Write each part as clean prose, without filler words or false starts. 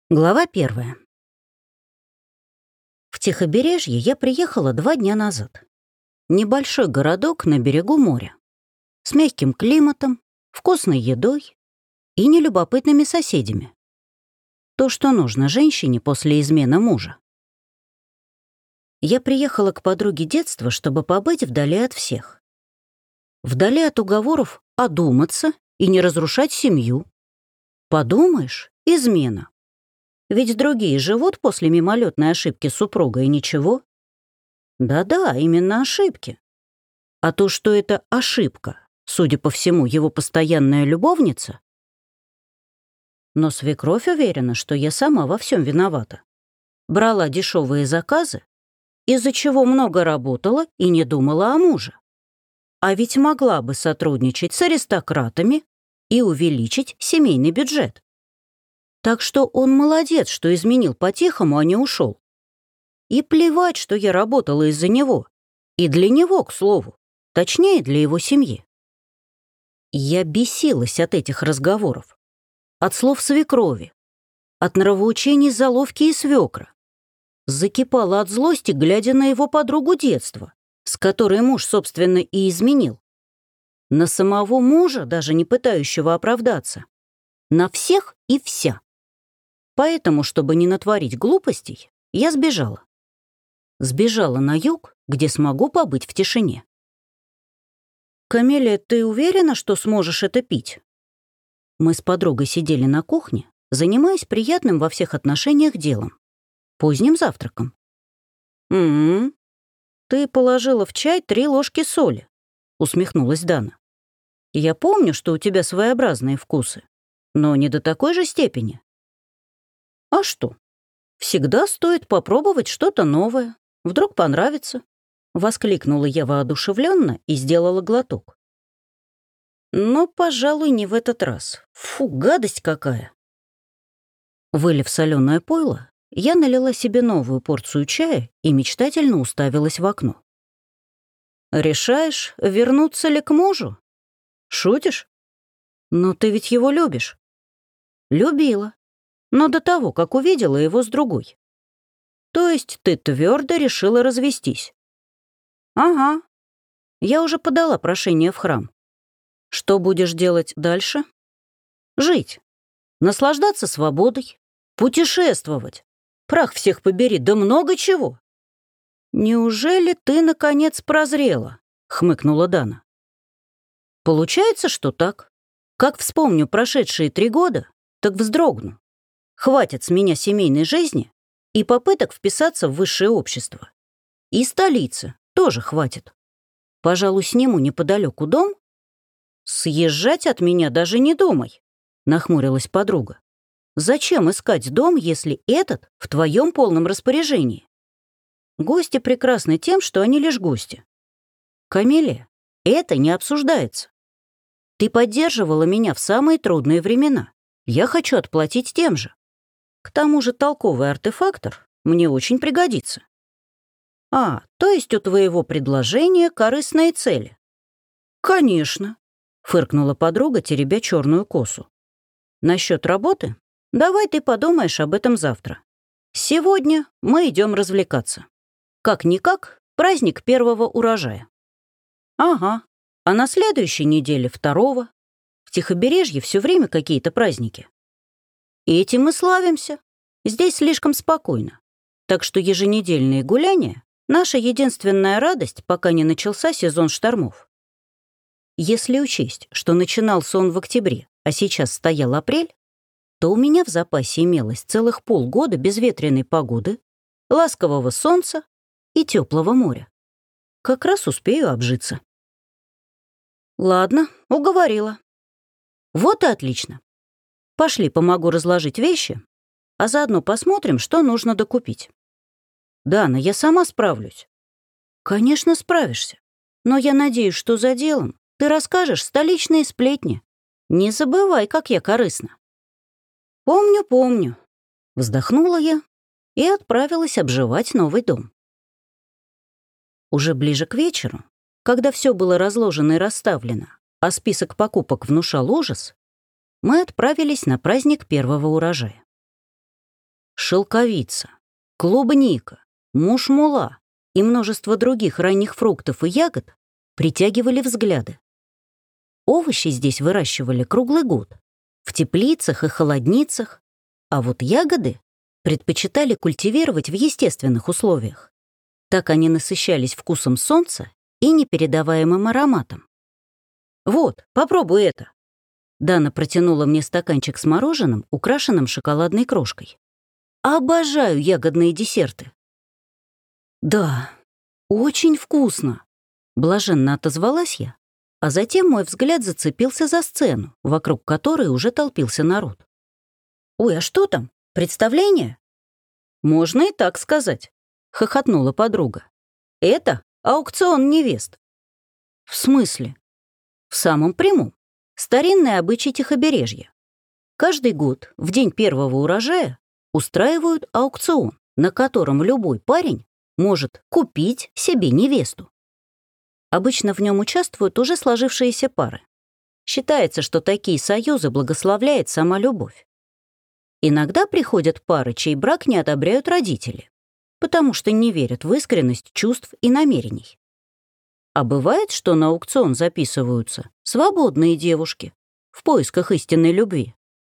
Глава 1. В Тихобережье я приехала 2 дня назад. Небольшой городок на берегу моря. С мягким климатом, вкусной едой и нелюбопытными соседями. То, что нужно женщине после измены мужа. Я приехала к подруге детства, чтобы побыть вдали от всех. Вдали от уговоров одуматься и не разрушать семью. Подумаешь, измена. Ведь другие живут после мимолетной ошибки супруга, и ничего. Да-да, именно ошибки. А то, что это ошибка, судя по всему, его постоянная любовница. Но свекровь уверена, что я сама во всем виновата. Брала дешевые заказы, из-за чего много работала и не думала о муже. А ведь могла бы сотрудничать с аристократами и увеличить семейный бюджет. Так что он молодец, что изменил по-тихому, а не ушел. И плевать, что я работала из-за него. И для него, к слову. Точнее, для его семьи. Я бесилась от этих разговоров. От слов свекрови. От нравоучений заловки и свекра. Закипала от злости, глядя на его подругу детства, с которой муж, собственно, и изменил. На самого мужа, даже не пытающего оправдаться. На всех и вся. Поэтому, чтобы не натворить глупостей, я сбежала. Сбежала на юг, где смогу побыть в тишине. «Камелия, ты уверена, что сможешь это пить?» Мы с подругой сидели на кухне, занимаясь приятным во всех отношениях делом. Поздним завтраком. «М-м, ты положила в чай 3 ложки соли», — усмехнулась Дана. «Я помню, что у тебя своеобразные вкусы, но не до такой же степени». «А что? Всегда стоит попробовать что-то новое. Вдруг понравится», — воскликнула я воодушевленно и сделала глоток. «Но, пожалуй, не в этот раз. Фу, гадость какая!» Вылив соленое пойло, я налила себе новую порцию чая и мечтательно уставилась в окно. «Решаешь, вернуться ли к мужу? Шутишь? Но ты ведь его любишь». «Любила. Но до того, как увидела его с другой. То есть ты твердо решила развестись?» «Ага. Я уже подала прошение в храм. Что будешь делать дальше?» «Жить. Наслаждаться свободой. Путешествовать. Прах всех побери, да много чего». «Неужели ты, наконец, прозрела?» — хмыкнула Дана. «Получается, что так. Как вспомню прошедшие 3 года, так вздрогну. Хватит с меня семейной жизни и попыток вписаться в высшее общество. И столицы тоже хватит. Пожалуй, сниму неподалеку дом. Съезжать от меня даже не думай», — нахмурилась подруга. «Зачем искать дом, если этот в твоем полном распоряжении? Гости прекрасны тем, что они лишь гости. Камелия, это не обсуждается. Ты поддерживала меня в самые трудные времена. Я хочу отплатить тем же. К тому же толковый артефактор мне очень пригодится». «А, то есть у твоего предложения корыстные цели?» «Конечно», — фыркнула подруга, теребя черную косу. «Насчет работы? Давай ты подумаешь об этом завтра. Сегодня мы идем развлекаться. Как-никак праздник 1-го урожая». «Ага, а на следующей неделе 2-го. В Тихобережье все время какие-то праздники. И этим мы славимся. Здесь слишком спокойно. Так что еженедельные гуляния — наша единственная радость, пока не начался сезон штормов. Если учесть, что начинался он в октябре, а сейчас стоял апрель, то у меня в запасе имелось целых полгода безветренной погоды, ласкового солнца и теплого моря. Как раз успею обжиться». «Ладно, уговорила. Вот и отлично. Пошли, помогу разложить вещи, а заодно посмотрим, что нужно докупить». «Дана, я сама справлюсь». «Конечно, справишься. Но я надеюсь, что за делом ты расскажешь столичные сплетни. Не забывай, как я корыстна». «Помню, помню», — вздохнула я и отправилась обживать новый дом. Уже ближе к вечеру, когда все было разложено и расставлено, а список покупок внушал ужас, мы отправились на праздник 1-го урожая. Шелковица, клубника, мушмула и множество других ранних фруктов и ягод притягивали взгляды. Овощи здесь выращивали круглый год, в теплицах и холодницах, а вот ягоды предпочитали культивировать в естественных условиях. Так они насыщались вкусом солнца и непередаваемым ароматом. «Вот, попробуй это». Дана протянула мне стаканчик с мороженым, украшенным шоколадной крошкой. «Обожаю ягодные десерты». «Да, очень вкусно», — блаженно отозвалась я, а затем мой взгляд зацепился за сцену, вокруг которой уже толпился народ. «Ой, а что там? Представление?» «Можно и так сказать», — хохотнула подруга. «Это аукцион невест». «В смысле?» «В самом прямом. Старинный обычай Тихобережья. Каждый год, в день первого урожая, устраивают аукцион, на котором любой парень может купить себе невесту. Обычно в нем участвуют уже сложившиеся пары. Считается, что такие союзы благословляет сама любовь. Иногда приходят пары, чей брак не одобряют родители, потому что не верят в искренность чувств и намерений. А бывает, что на аукцион записываются свободные девушки в поисках истинной любви.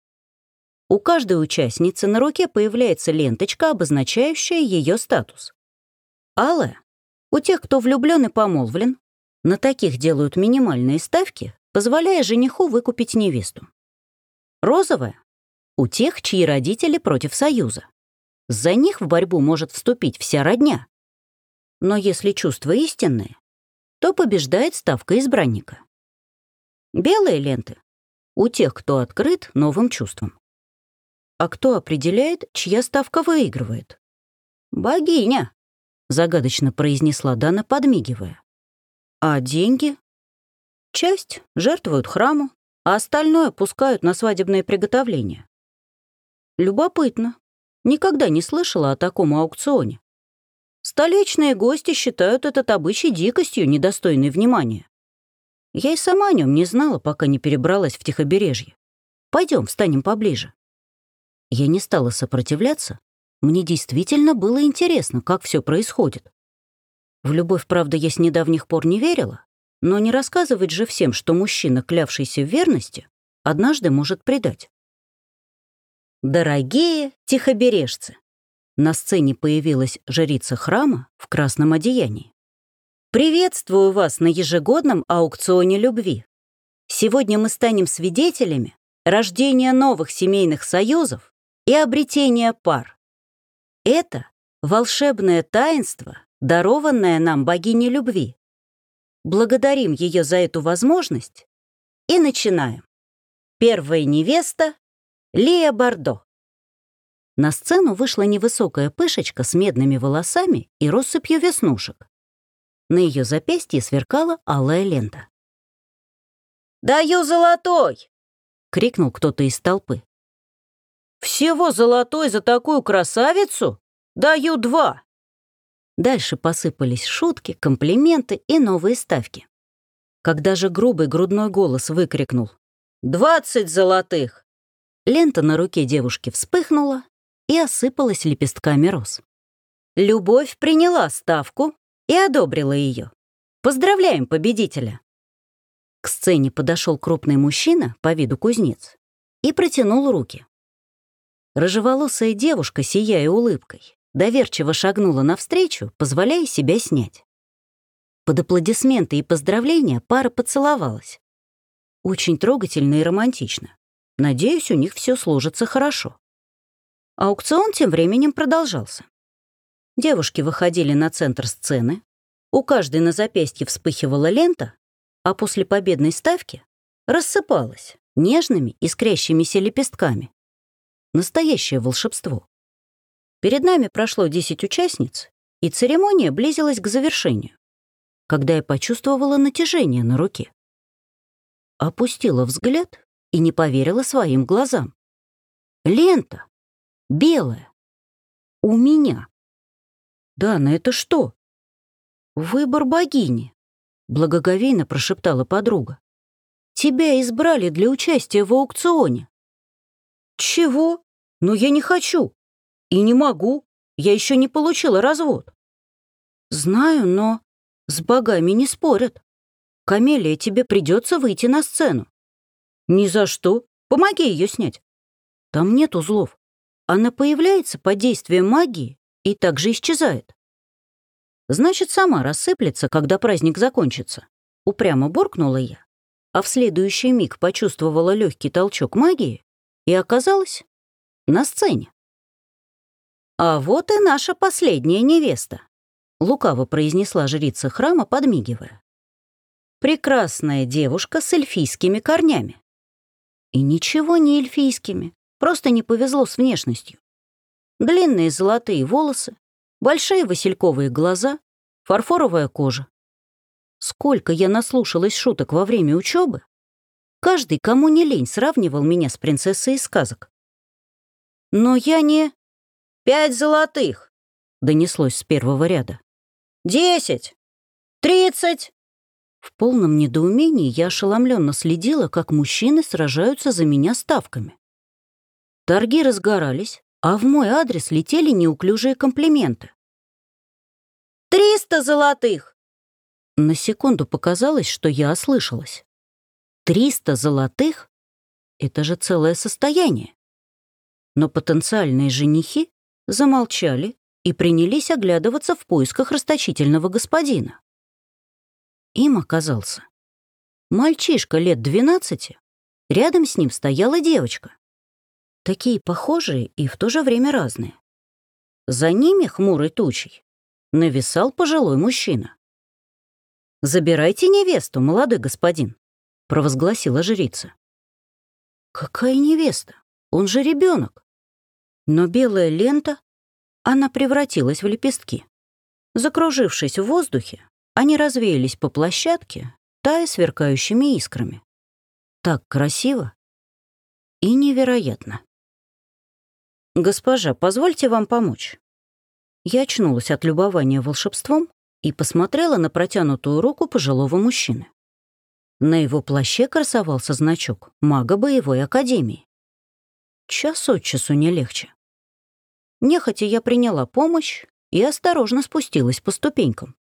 У каждой участницы на руке появляется ленточка, обозначающая ее статус. Алая — у тех, кто влюблен и помолвлен. На таких делают минимальные ставки, позволяя жениху выкупить невесту. Розовая — у тех, чьи родители против союза. За них в борьбу может вступить вся родня. Но если чувства истинные, то побеждает ставка избранника. Белые ленты — у тех, кто открыт новым чувствам. А кто определяет, чья ставка выигрывает? «Богиня», — загадочно произнесла Дана, подмигивая. «А деньги?» «Часть жертвуют храму, а остальное пускают на свадебные приготовления». «Любопытно. Никогда не слышала о таком аукционе. Столичные гости считают этот обычай дикостью, недостойной внимания. Я и сама о нем не знала, пока не перебралась в Тихобережье. Пойдем, встанем поближе». Я не стала сопротивляться. Мне действительно было интересно, как все происходит. В любовь, правда, я с недавних пор не верила, но не рассказывать же всем, что мужчина, клявшийся в верности, однажды может предать. Дорогие тихобережцы! На сцене появилась жрица храма в красном одеянии. Приветствую вас на ежегодном аукционе любви. Сегодня мы станем свидетелями рождения новых семейных союзов и обретения пар. Это волшебное таинство, дарованное нам богиней любви. Благодарим ее за эту возможность и начинаем. Первая невеста — Лия Бордо. На сцену вышла невысокая пышечка с медными волосами и россыпью веснушек. На ее запястье сверкала алая лента. «Даю золотой!» — крикнул кто-то из толпы. «Всего золотой за такую красавицу? Даю 2!» Дальше посыпались шутки, комплименты и новые ставки. Когда же грубый грудной голос выкрикнул «20 золотых!», лента на руке девушки вспыхнула и осыпалась лепестками роз. Любовь приняла ставку и одобрила ее. Поздравляем победителя! К сцене подошел крупный мужчина, по виду кузнец, и протянул руки. Рыжеволосая девушка, сияя улыбкой, доверчиво шагнула навстречу, позволяя себя снять. Под аплодисменты и поздравления пара поцеловалась. Очень трогательно и романтично. Надеюсь, у них все сложится хорошо. Аукцион тем временем продолжался. Девушки выходили на центр сцены, у каждой на запястье вспыхивала лента, а после победной ставки рассыпалась нежными искрящимися лепестками. Настоящее волшебство. Перед нами прошло 10 участниц, и церемония близилась к завершению, когда я почувствовала натяжение на руке. Опустила взгляд и не поверила своим глазам. Лента. Белая. У меня. «Дана, это что?» «Выбор богини», — благоговейно прошептала подруга. «Тебя избрали для участия в аукционе». «Чего? Но я не хочу!» И не могу. Я еще не получила развод. Знаю, но с богами не спорят. Камелия, тебе придется выйти на сцену. Ни за что. Помоги ее снять. Там нет узлов. Она появляется под действием магии и также исчезает. Значит, сама рассыплется, когда праздник закончится. Упрямо буркнула я, а в следующий миг почувствовала легкий толчок магии и оказалась на сцене. «А вот и наша последняя невеста», — лукаво произнесла жрица храма, подмигивая. «Прекрасная девушка с эльфийскими корнями». И ничего не эльфийскими, просто не повезло с внешностью. Длинные золотые волосы, большие васильковые глаза, фарфоровая кожа. Сколько я наслушалась шуток во время учебы, каждый, кому не лень, сравнивал меня с принцессой из сказок. Но я не... 5 золотых, донеслось с первого ряда. 10, 30. В полном недоумении я ошеломленно следила, как мужчины сражаются за меня ставками. Торги разгорались, а в мой адрес летели неуклюжие комплименты. 300 золотых! На секунду показалось, что я ослышалась. 300 золотых? Это же целое состояние. Но потенциальные женихи замолчали и принялись оглядываться в поисках расточительного господина. Им оказался мальчишка лет 12, рядом с ним стояла девочка. Такие похожие и в то же время разные. За ними, хмурой тучей, нависал пожилой мужчина. «Забирайте невесту, молодой господин», — провозгласила жрица. «Какая невеста? Он же ребенок». Но белая лента, она превратилась в лепестки. Закружившись в воздухе, они развеялись по площадке, тая сверкающими искрами. Так красиво и невероятно. «Госпожа, позвольте вам помочь». Я очнулась от любования волшебством и посмотрела на протянутую руку пожилого мужчины. На его плаще красовался значок мага боевой академии. Час от часу не легче. Нехотя я приняла помощь и осторожно спустилась по ступенькам.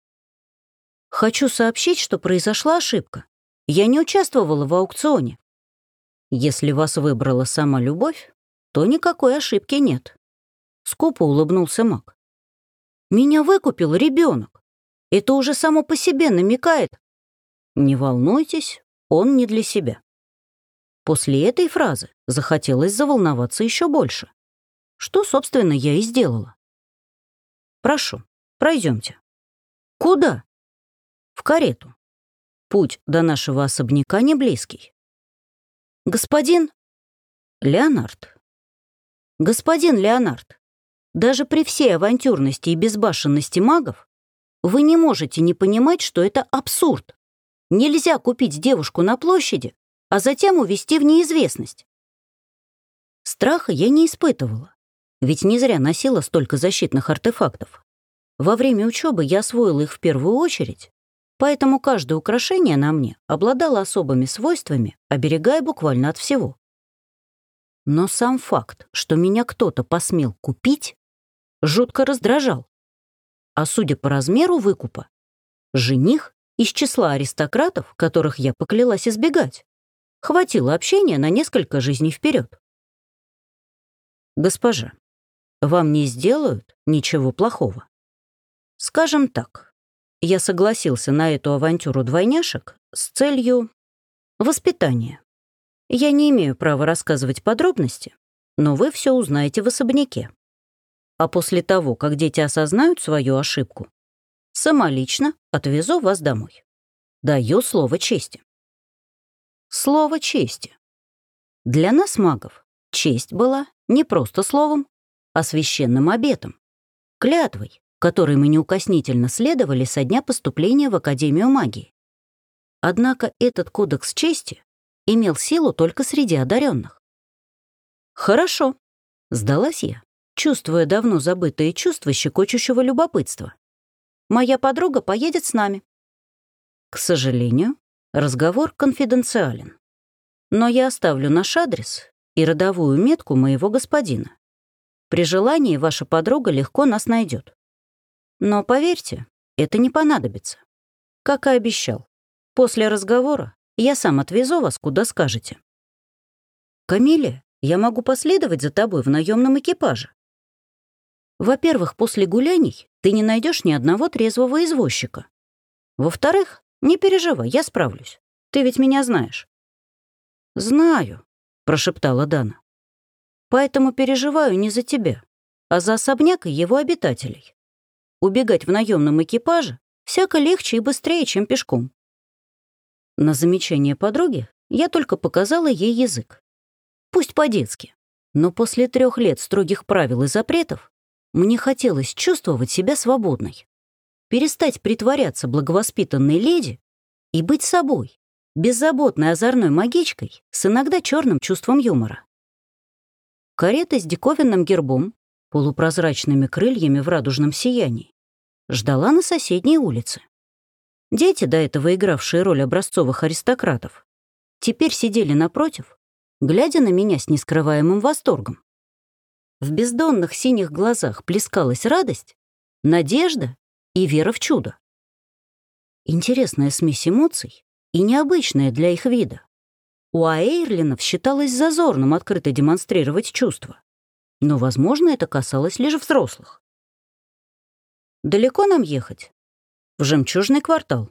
Хочу сообщить, что произошла ошибка. Я не участвовала в аукционе. Если вас выбрала сама любовь, то никакой ошибки нет. Скупо улыбнулся маг. Меня выкупил ребенок. Это уже само по себе намекает. Не волнуйтесь, он не для себя. После этой фразы захотелось заволноваться еще больше. Что, собственно, я и сделала. Прошу, пройдемте. Куда? В карету. Путь до нашего особняка не близкий. Господин Леонард. Господин Леонард, даже при всей авантюрности и безбашенности магов вы не можете не понимать, что это абсурд. Нельзя купить девушку на площади, а затем увезти в неизвестность. Страха я не испытывала, ведь не зря носила столько защитных артефактов. Во время учебы я освоила их в первую очередь, поэтому каждое украшение на мне обладало особыми свойствами, оберегая буквально от всего. Но сам факт, что меня кто-то посмел купить, жутко раздражал. А судя по размеру выкупа, жених из числа аристократов, которых я поклялась избегать, хватило общения на несколько жизней вперед. Госпожа, вам не сделают ничего плохого. Скажем так, я согласился на эту авантюру двойняшек с целью воспитания. Я не имею права рассказывать подробности, но вы все узнаете в особняке. А после того, как дети осознают свою ошибку, самолично отвезу вас домой. Даю слово чести. Слово чести. Для нас, магов, честь была не просто словом, а священным обетом, клятвой, которой мы неукоснительно следовали со дня поступления в Академию магии. Однако этот кодекс чести имел силу только среди одаренных. «Хорошо», — сдалась я, чувствуя давно забытые чувства щекочущего любопытства. «Моя подруга поедет с нами». К сожалению, разговор конфиденциален. Но я оставлю наш адрес и родовую метку моего господина. При желании ваша подруга легко нас найдет. Но поверьте, это не понадобится. Как и обещал, после разговора я сам отвезу вас, куда скажете. Камилия, я могу последовать за тобой в наемном экипаже. Во-первых, после гуляний ты не найдешь ни одного трезвого извозчика. Во-вторых, не переживай, я справлюсь. Ты ведь меня знаешь. «Знаю», — прошептала Дана. «Поэтому переживаю не за тебя, а за особняк и его обитателей. Убегать в наемном экипаже всяко легче и быстрее, чем пешком». На замечание подруги я только показала ей язык. Пусть по-детски, но после 3 лет строгих правил и запретов мне хотелось чувствовать себя свободной, перестать притворяться благовоспитанной леди и быть собой, беззаботной озорной магичкой с иногда черным чувством юмора. Карета с диковинным гербом, полупрозрачными крыльями в радужном сиянии, ждала на соседней улице. Дети, до этого игравшие роль образцовых аристократов, теперь сидели напротив, глядя на меня с нескрываемым восторгом. В бездонных синих глазах плескалась радость, надежда и вера в чудо. Интересная смесь эмоций и необычная для их вида. У Аэйрлинов считалось зазорным открыто демонстрировать чувства, но, возможно, это касалось лишь взрослых. «Далеко нам ехать?» «В Жемчужный квартал».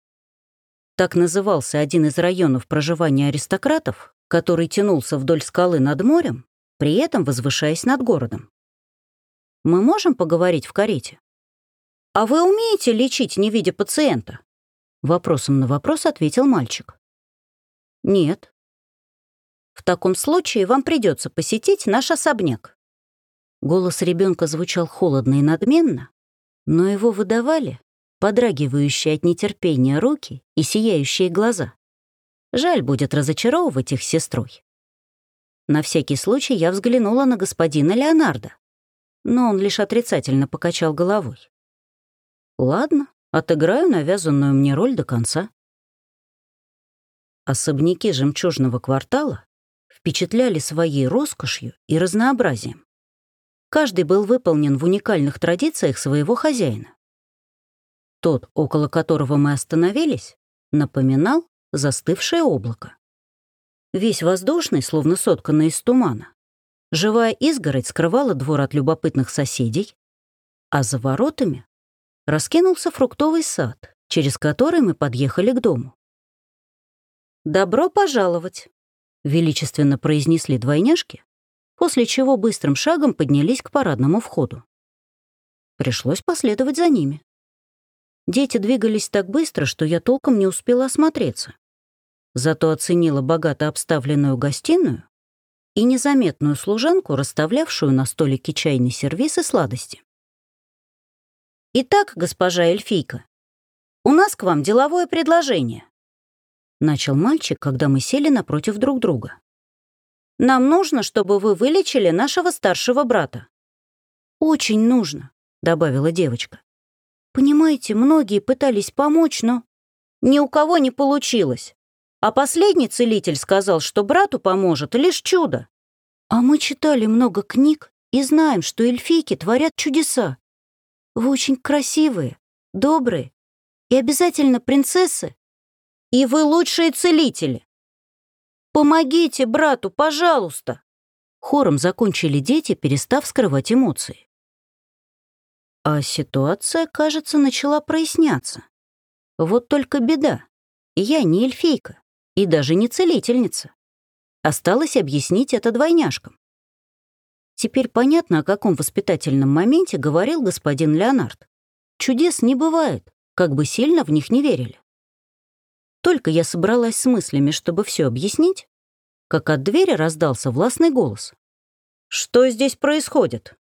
Так назывался один из районов проживания аристократов, который тянулся вдоль скалы над морем, при этом возвышаясь над городом. «Мы можем поговорить в карете?» «А вы умеете лечить, не видя пациента?» Вопросом на вопрос ответил мальчик. «Нет». «В таком случае вам придется посетить наш особняк». Голос ребенка звучал холодно и надменно, но его выдавали подрагивающие от нетерпения руки и сияющие глаза. Жаль будет разочаровывать их с сестрой. На всякий случай я взглянула на господина Леонардо, но он лишь отрицательно покачал головой. «Ладно, отыграю навязанную мне роль до конца». Особняки жемчужного квартала впечатляли своей роскошью и разнообразием. Каждый был выполнен в уникальных традициях своего хозяина. Тот, около которого мы остановились, напоминал застывшее облако. Весь воздушный, словно сотканный из тумана. Живая изгородь скрывала двор от любопытных соседей, а за воротами раскинулся фруктовый сад, через который мы подъехали к дому. «Добро пожаловать», — величественно произнесли двойняшки, после чего быстрым шагом поднялись к парадному входу. Пришлось последовать за ними. Дети двигались так быстро, что я толком не успела осмотреться. Зато оценила богато обставленную гостиную и незаметную служанку, расставлявшую на столике чайный сервиз и сладости. «Итак, госпожа эльфийка, у нас к вам деловое предложение», — начал мальчик, когда мы сели напротив друг друга. «Нам нужно, чтобы вы вылечили нашего старшего брата». «Очень нужно», — добавила девочка. «Понимаете, многие пытались помочь, но ни у кого не получилось. А последний целитель сказал, что брату поможет лишь чудо. А мы читали много книг и знаем, что эльфийки творят чудеса. Вы очень красивые, добрые и обязательно принцессы. И вы лучшие целители. Помогите брату, пожалуйста!» Хором закончили дети, перестав скрывать эмоции. А ситуация, кажется, начала проясняться. Вот только беда. Я не эльфийка и даже не целительница. Осталось объяснить это двойняшкам. Теперь понятно, о каком воспитательном моменте говорил господин Леонард. Чудес не бывает, как бы сильно в них не верили. Только я собралась с мыслями, чтобы все объяснить, как от двери раздался властный голос. «Что здесь происходит?»